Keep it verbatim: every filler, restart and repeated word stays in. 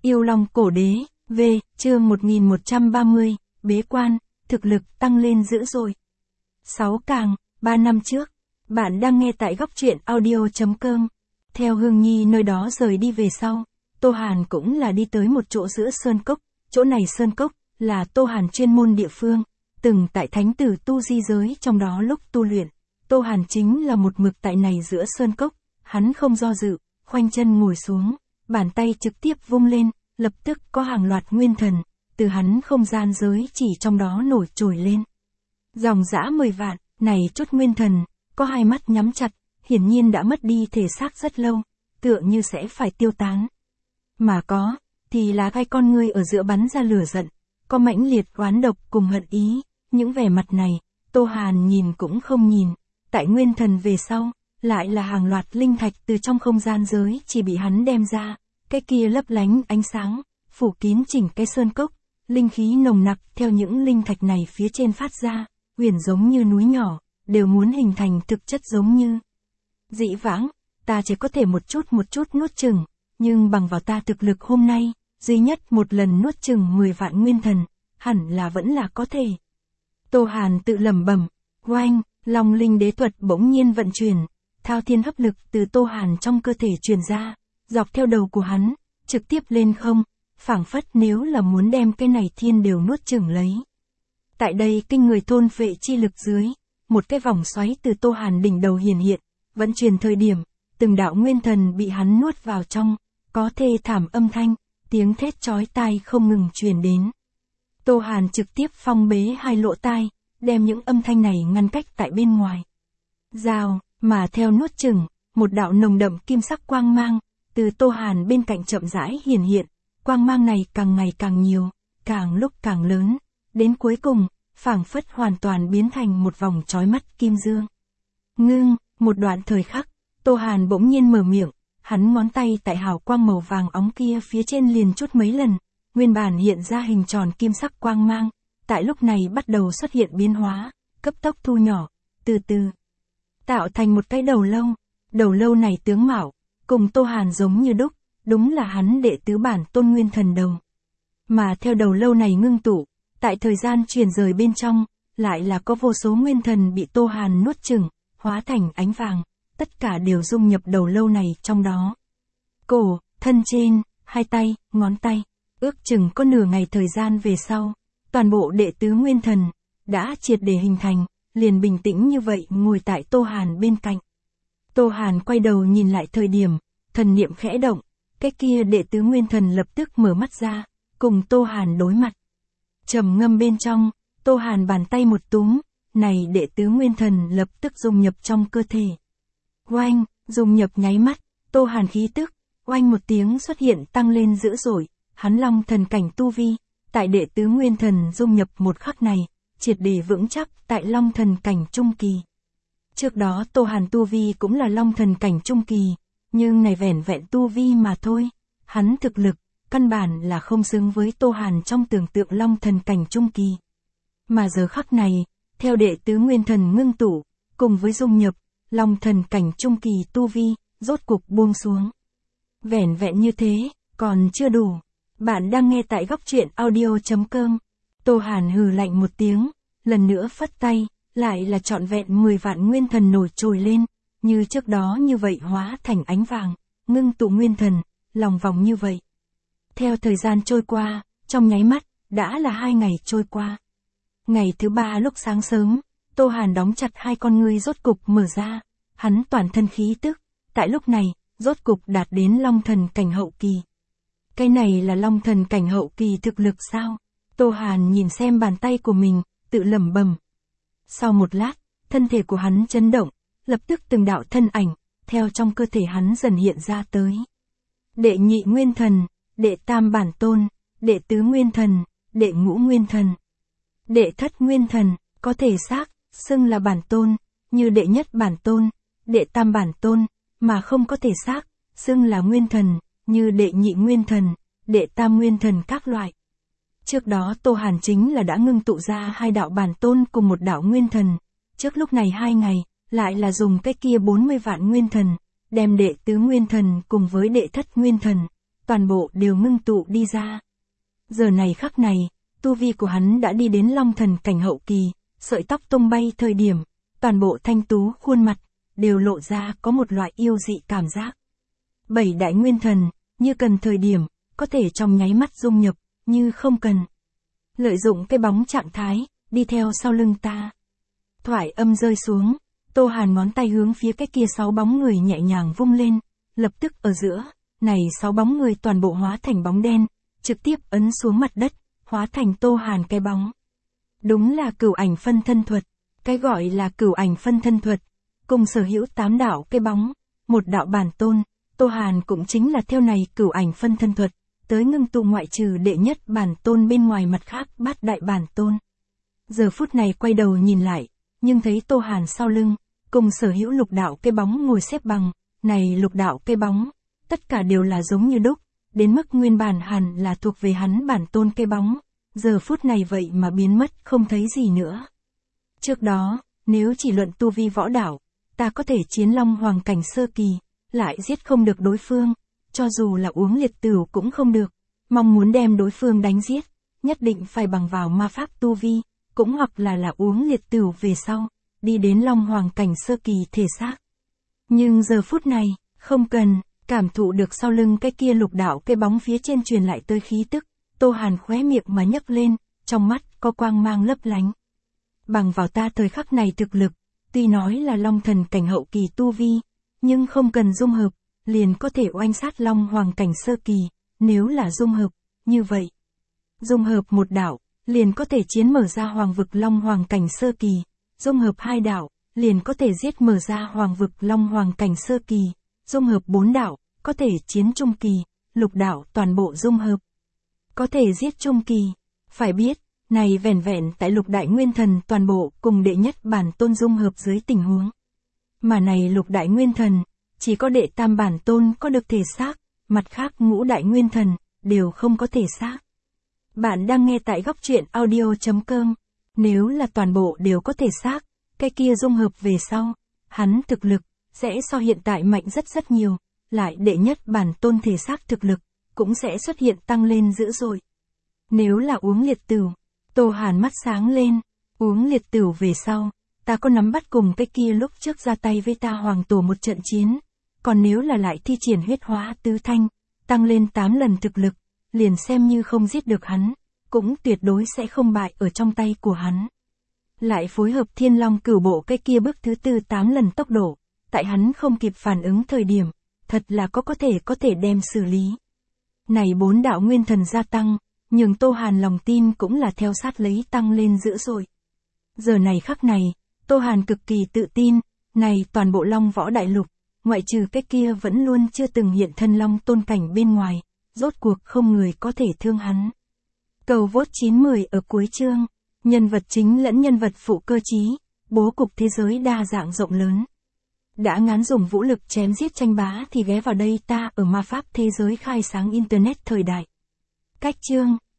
Yêu Long Cổ Đế, V, chương một nghìn một trăm ba mươi, bế quan, thực lực tăng lên dữ dội. sáu càng, ba năm trước, bạn đang nghe tại góc truyện audio chấm com. Theo Hương Nhi nơi đó rời đi về sau, Tô Hàn cũng là đi tới một chỗ giữa sơn cốc, chỗ này sơn cốc, là Tô Hàn chuyên môn địa phương, từng tại thánh tử tu di giới trong đó lúc tu luyện. Tô Hàn chính là một mực tại này giữa sơn cốc, hắn không do dự, khoanh chân ngồi xuống, bàn tay trực tiếp vung lên, lập tức có hàng loạt nguyên thần, từ hắn không gian giới chỉ trong đó nổi trồi lên. Dòng dã mười vạn, này chút nguyên thần, có hai mắt nhắm chặt, hiển nhiên đã mất đi thể xác rất lâu, tựa như sẽ phải tiêu tán. Mà có, thì là hai con ngươi ở giữa bắn ra lửa giận, có mãnh liệt oán độc cùng hận ý, những vẻ mặt này, Tô Hàn nhìn cũng không nhìn, tại nguyên thần về sau, lại là hàng loạt linh thạch từ trong không gian giới chỉ bị hắn đem ra, cái kia lấp lánh ánh sáng, phủ kín chỉnh cái sơn cốc, linh khí nồng nặc theo những linh thạch này phía trên phát ra, huyền giống như núi nhỏ, đều muốn hình thành thực chất giống như. Dĩ vãng, ta chỉ có thể một chút một chút nuốt chừng, nhưng bằng vào ta thực lực hôm nay, duy nhất một lần nuốt chừng mười vạn nguyên thần, hẳn là vẫn là có thể. Tô Hàn tự lẩm bẩm, oanh, Long Linh Đế Thuật bỗng nhiên vận chuyển, thao thiên hấp lực từ Tô Hàn trong cơ thể truyền ra, dọc theo đầu của hắn, trực tiếp lên không, phảng phất nếu là muốn đem cái này thiên đều nuốt chửng lấy. Tại đây kinh người thôn phệ chi lực dưới, một cái vòng xoáy từ Tô Hàn đỉnh đầu hiển hiện, vận chuyển thời điểm, từng đạo nguyên thần bị hắn nuốt vào trong, có thê thảm âm thanh, tiếng thét chói tai không ngừng truyền đến. Tô Hàn trực tiếp phong bế hai lỗ tai, đem những âm thanh này ngăn cách tại bên ngoài. Rào, mà theo nuốt chửng, một đạo nồng đậm kim sắc quang mang, từ Tô Hàn bên cạnh chậm rãi hiển hiện, quang mang này càng ngày càng nhiều, càng lúc càng lớn, đến cuối cùng, phảng phất hoàn toàn biến thành một vòng chói mắt kim dương. Ngưng, một đoạn thời khắc, Tô Hàn bỗng nhiên mở miệng, hắn ngón tay tại hào quang màu vàng óng kia phía trên liền chút mấy lần, nguyên bản hiện ra hình tròn kim sắc quang mang, tại lúc này bắt đầu xuất hiện biến hóa, cấp tốc thu nhỏ, từ từ tạo thành một cái đầu lâu. Đầu lâu này tướng mạo, cùng Tô Hàn giống như đúc, đúng là hắn đệ tứ bản tôn nguyên thần đầu. Mà theo đầu lâu này ngưng tụ, tại thời gian truyền rời bên trong, lại là có vô số nguyên thần bị Tô Hàn nuốt chửng, hóa thành ánh vàng, tất cả đều dung nhập đầu lâu này trong đó. Cổ, thân trên, hai tay, ngón tay, ước chừng có nửa ngày thời gian về sau, toàn bộ đệ tứ nguyên thần, đã triệt để hình thành, liền bình tĩnh như vậy ngồi tại Tô Hàn bên cạnh. Tô Hàn quay đầu nhìn lại thời điểm, thần niệm khẽ động, cái kia đệ tứ nguyên thần lập tức mở mắt ra, cùng Tô Hàn đối mặt. Trầm ngâm bên trong, Tô Hàn bàn tay một túm, này đệ tứ nguyên thần lập tức dung nhập trong cơ thể. Oanh, dung nhập nháy mắt, Tô Hàn khí tức, oanh một tiếng xuất hiện tăng lên dữ dội, hắn long thần cảnh tu vi, tại đệ tứ nguyên thần dung nhập một khắc này, triệt để vững chắc tại long thần cảnh trung kỳ. Trước đó Tô Hàn tu vi cũng là long thần cảnh trung kỳ, nhưng này vẻn vẹn tu vi mà thôi, hắn thực lực, căn bản là không xứng với Tô Hàn trong tưởng tượng long thần cảnh trung kỳ. Mà giờ khắc này, theo đệ tứ nguyên thần ngưng tụ, cùng với dung nhập, long thần cảnh trung kỳ tu vi, rốt cục buông xuống. Vẻn vẹn như thế, còn chưa đủ. Bạn đang nghe tại góc truyện audio chấm com. Tô Hàn hừ lạnh một tiếng, lần nữa phất tay, lại là trọn vẹn mười vạn nguyên thần nổi trồi lên, như trước đó như vậy hóa thành ánh vàng, ngưng tụ nguyên thần, lòng vòng như vậy. Theo thời gian trôi qua, trong nháy mắt, đã là hai ngày trôi qua. Ngày thứ ba lúc sáng sớm, Tô Hàn đóng chặt hai con ngươi rốt cục mở ra, hắn toàn thân khí tức, tại lúc này, rốt cục đạt đến long thần cảnh hậu kỳ. Cái này là long thần cảnh hậu kỳ thực lực sao? Tô Hàn nhìn xem bàn tay của mình, tự lẩm bẩm. Sau một lát, thân thể của hắn chấn động, lập tức từng đạo thân ảnh, theo trong cơ thể hắn dần hiện ra tới. Đệ nhị nguyên thần, đệ tam bản tôn, đệ tứ nguyên thần, đệ ngũ nguyên thần, đệ thất nguyên thần, có thể xác, xưng là bản tôn, như đệ nhất bản tôn, đệ tam bản tôn, mà không có thể xác, xưng là nguyên thần, như đệ nhị nguyên thần, đệ tam nguyên thần các loại. Trước đó Tô Hàn chính là đã ngưng tụ ra hai đạo bản tôn cùng một đạo nguyên thần, trước lúc này hai ngày, lại là dùng cái kia bốn mươi vạn nguyên thần, đem đệ tứ nguyên thần cùng với đệ thất nguyên thần, toàn bộ đều ngưng tụ đi ra. Giờ này khắc này, tu vi của hắn đã đi đến long thần cảnh hậu kỳ, sợi tóc tung bay thời điểm, toàn bộ thanh tú khuôn mặt, đều lộ ra có một loại yêu dị cảm giác. Bảy đại nguyên thần, như cần thời điểm, có thể trong nháy mắt dung nhập, như không cần. Lợi dụng cái bóng trạng thái, đi theo sau lưng ta. Thoại âm rơi xuống, Tô Hàn ngón tay hướng phía cái kia sáu bóng người nhẹ nhàng vung lên, lập tức ở giữa, này sáu bóng người toàn bộ hóa thành bóng đen, trực tiếp ấn xuống mặt đất, hóa thành Tô Hàn cái bóng. Đúng là cửu ảnh phân thân thuật, cái gọi là cửu ảnh phân thân thuật, cùng sở hữu tám đạo cái bóng, một đạo bản tôn, Tô Hàn cũng chính là theo này cửu ảnh phân thân thuật, tới ngưng tụ ngoại trừ đệ nhất bản tôn bên ngoài mặt khác bát đại bản tôn. Giờ phút này quay đầu nhìn lại, nhưng thấy Tô Hàn sau lưng, cùng sở hữu lục đạo cái bóng ngồi xếp bằng, này lục đạo cái bóng, tất cả đều là giống như đúc, đến mức nguyên bản hẳn là thuộc về hắn bản tôn cái bóng, giờ phút này vậy mà biến mất không thấy gì nữa. Trước đó, nếu chỉ luận tu vi võ đạo, ta có thể chiến long hoàng cảnh sơ kỳ, lại giết không được đối phương, cho dù là uống liệt tửu cũng không được, mong muốn đem đối phương đánh giết, nhất định phải bằng vào ma pháp tu vi, cũng hoặc là là uống liệt tửu về sau, đi đến long hoàng cảnh sơ kỳ thể xác. Nhưng giờ phút này, không cần, cảm thụ được sau lưng cái kia lục đạo cái bóng phía trên truyền lại tới khí tức, Tô Hàn khóe miệng mà nhấc lên, trong mắt có quang mang lấp lánh. Bằng vào ta thời khắc này thực lực, tuy nói là long thần cảnh hậu kỳ tu vi, nhưng không cần dung hợp, liền có thể oanh sát long hoàng cảnh sơ kỳ, nếu là dung hợp, như vậy. Dung hợp một đạo, liền có thể chiến mở ra hoàng vực long hoàng cảnh sơ kỳ, dung hợp hai đạo, liền có thể giết mở ra hoàng vực long hoàng cảnh sơ kỳ, dung hợp bốn đạo, có thể chiến trung kỳ, lục đạo toàn bộ dung hợp. Có thể giết trung kỳ, phải biết, này vẻn vẹn tại lục đại nguyên thần toàn bộ cùng đệ nhất bản tôn dung hợp dưới tình huống. Mà này lục đại nguyên thần, chỉ có đệ tam bản tôn có được thể xác, mặt khác ngũ đại nguyên thần, đều không có thể xác. Bạn đang nghe tại góc truyện audio chấm com, nếu là toàn bộ đều có thể xác, cái kia dung hợp về sau, hắn thực lực, sẽ so hiện tại mạnh rất rất nhiều, lại đệ nhất bản tôn thể xác thực lực, cũng sẽ xuất hiện tăng lên dữ dội. Nếu là uống liệt tửu, Tô Hàn mắt sáng lên, uống liệt tửu về sau, ta có nắm bắt cùng cái kia lúc trước ra tay với ta hoàng tổ một trận chiến, còn nếu là lại thi triển huyết hóa tứ thanh, tăng lên tám lần thực lực, liền xem như không giết được hắn, cũng tuyệt đối sẽ không bại ở trong tay của hắn. Lại phối hợp thiên long cửu bộ cái kia bước thứ tư tám lần tốc độ, tại hắn không kịp phản ứng thời điểm, thật là có có thể có thể đem xử lý. Này bốn đạo nguyên thần gia tăng, nhưng Tô Hàn lòng tin cũng là theo sát lấy tăng lên dữ dội. Giờ này khắc này, Tô Hàn cực kỳ tự tin, này toàn bộ long võ đại lục, ngoại trừ cái kia vẫn luôn chưa từng hiện thân long tôn cảnh bên ngoài, rốt cuộc không người có thể thương hắn. Cầu vote chín mười ở cuối chương, nhân vật chính lẫn nhân vật phụ cơ trí, bố cục thế giới đa dạng rộng lớn. Đã ngán dùng vũ lực chém giết tranh bá thì ghé vào đây ta ở ma pháp thế giới khai sáng internet thời đại. Cách chương